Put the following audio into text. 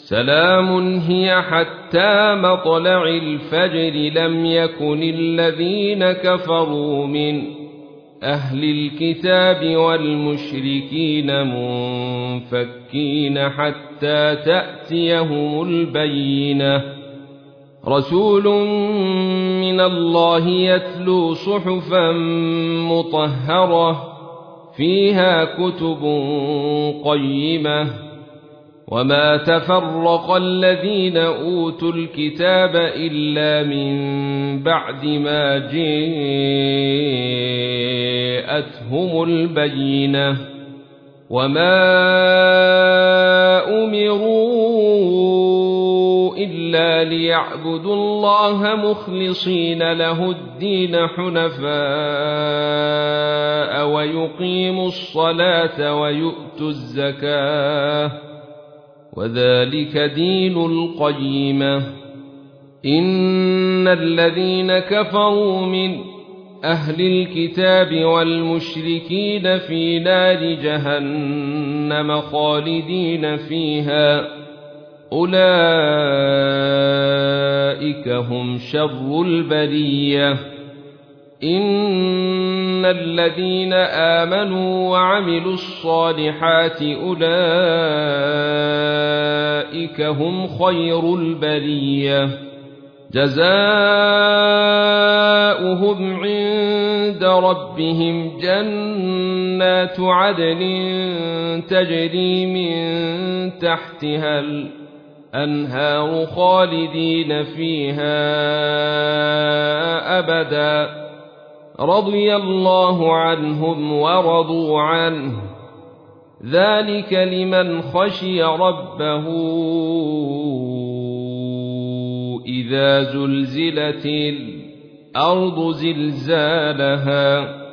سلام هي حتى مطلع الفجر. لم يكن الذين كفروا من أهل الكتاب والمشركين منفكين حتى تأتيهم البينة. رسول من الله يتلو صحفا مطهرة فيها كتب قيمة. وما تفرق الذين أوتوا الكتاب إلا من بعد ما جاءتهم البينة. وما أمروا إلا ليعبدوا الله مخلصين له الدين حنفاء ويقيموا الصلاة ويؤتوا الزكاة وذلك دين القيمة. إن الذين كفروا من أهل الكتاب والمشركين في نار جهنم خالدين فيها أولئك هم شر البرية. إن الذين آمنوا وعملوا الصالحات أولئك هم خير البرية. جزاؤهم عند ربهم جنات عدن تجري من تحتها الأنهار خالدين فيها أبدا. رضي الله عنهم ورضوا عنه ذلك لمن خشي ربه. إذا زلزلت الأرض زلزالها